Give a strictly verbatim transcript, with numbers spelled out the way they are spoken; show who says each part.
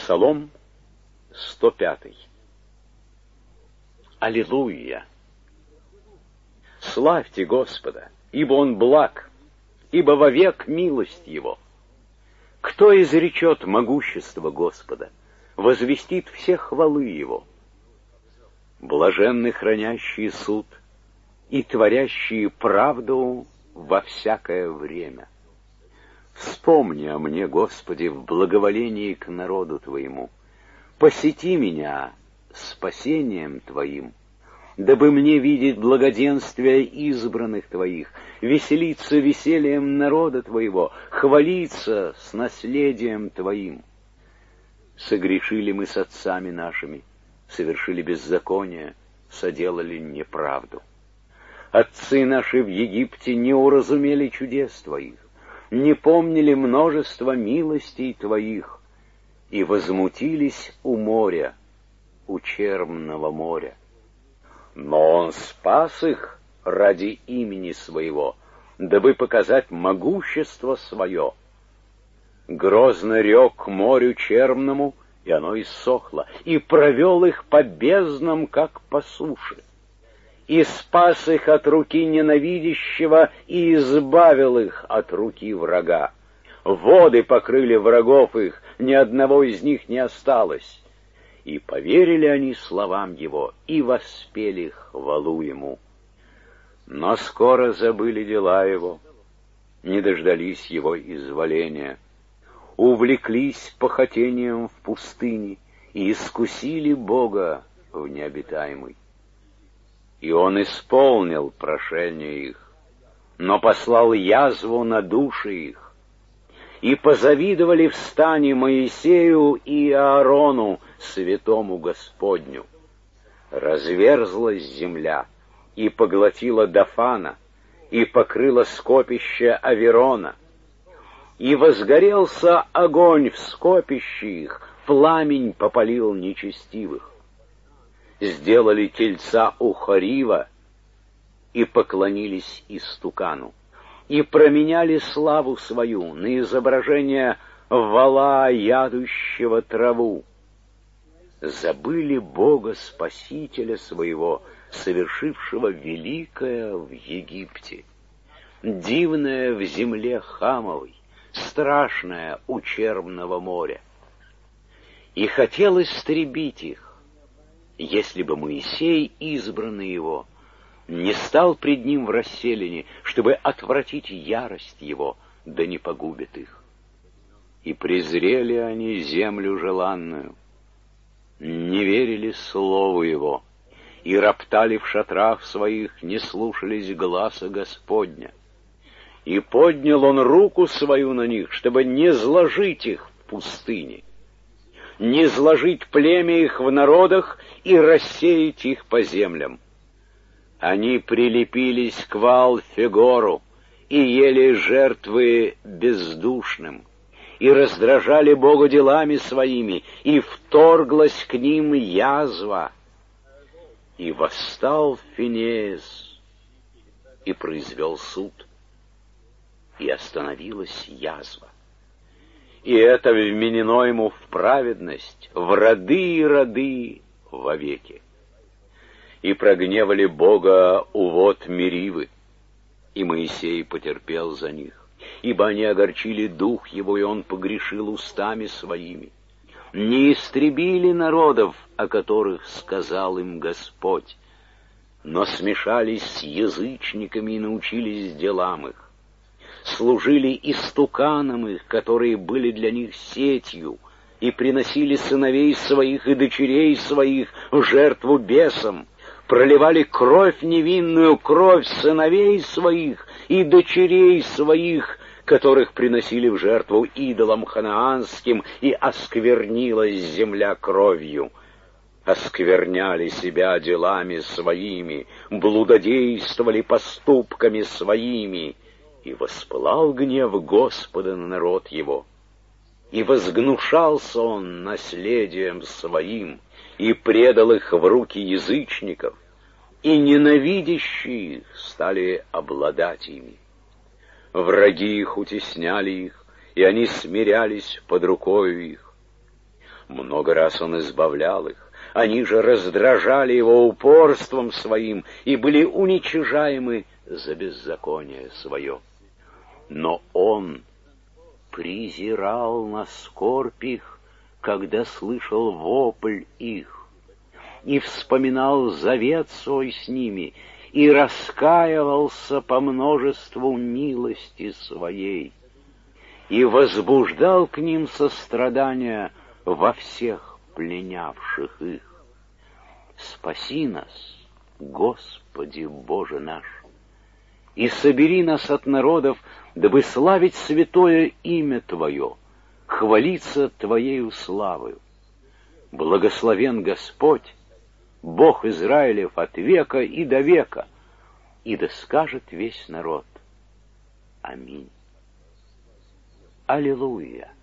Speaker 1: Псалом сто пятый. Аллилуйя! Славьте Господа, ибо Он благ, ибо вовек милость Его. Кто изречет могущество Господа, возвестит все хвалы Его? Блаженны хранящие суд и творящие правду во всякое время. Вспомни о мне, Господи, в благоволении к народу Твоему. Посети меня спасением Твоим, дабы мне видеть благоденствие избранных Твоих, веселиться весельем народа Твоего, хвалиться с наследием Твоим. Согрешили мы с отцами нашими, совершили беззаконие, соделали неправду. Отцы наши в Египте не уразумели чудес Твоих, не помнили множество милостей Твоих и возмутились у моря, у черного моря. Но Он спас их ради имени Своего, дабы показать могущество Свое. Грозно рек к морю черному, и оно иссохло, и провел их по безднам, как по суше. И спас их от руки ненавидящего, и избавил их от руки врага. Воды покрыли врагов их, ни одного из них не осталось. И поверили они словам Его, и воспели хвалу Ему. Но скоро забыли дела Его, не дождались Его изволения, увлеклись похотением в пустыне и искусили Бога в необитаемой. И Он исполнил прошение их, но послал язву на души их. И позавидовали в стане Моисею и Аарону, святому Господню. Разверзлась земля, и поглотила Дафана, и покрыла скопище Аверона. И возгорелся огонь в скопище их, пламень попалил нечестивых. Сделали тельца у Хорива и поклонились истукану, и променяли славу свою на изображение вола, ядущего траву. Забыли Бога Спасителя своего, совершившего великое в Египте, дивное в земле Хамовой, страшное у Черного моря. И хотел истребить их, если бы Моисей, избранный его, не стал пред ним в расселине, чтобы отвратить ярость его, да не погубит их. И презрели они землю желанную, не верили слову его, и роптали в шатрах своих, не слушались гласа Господня. И поднял Он руку свою на них, чтобы не зложить их в пустыне, не зложить племя их в народах и рассеять их по землям. Они прилепились к Ваал-Фегору и ели жертвы бездушным, и раздражали Бога делами своими, и вторглась к ним язва. И восстал Финеес, и произвел суд, и остановилась язва. И это вменено ему в праведность, в роды и роды вовеки. И прогневали Бога у вод Меривы, и Моисей потерпел за них, ибо они огорчили дух его, и он погрешил устами своими. Не истребили народов, о которых сказал им Господь, но смешались с язычниками и научились делам их. Служили истуканам их, которые были для них сетью, и приносили сыновей своих и дочерей своих в жертву бесам, проливали кровь невинную, кровь сыновей своих и дочерей своих, которых приносили в жертву идолам ханаанским, и осквернилась земля кровью. Оскверняли себя делами своими, блудодействовали поступками своими, и воспылал гнев Господа на народ его. И возгнушался он наследием своим, и предал их в руки язычников, и ненавидящие их стали обладать ими. Враги их утесняли их, и они смирялись под рукою их. Много раз он избавлял их, они же раздражали его упорством своим и были уничижаемы за беззаконие свое. Но он презирал на скорбь их, когда слышал вопль их, и вспоминал завет свой с ними, и раскаивался по множеству милости своей, и возбуждал к ним сострадания во всех пленявших их. Спаси нас, Господи Боже наш, и собери нас от народов, дабы славить святое имя Твое, хвалиться Твоею славою. Благословен Господь, Бог Израилев от века и до века, и да скажет весь народ. Аминь. Аллилуйя.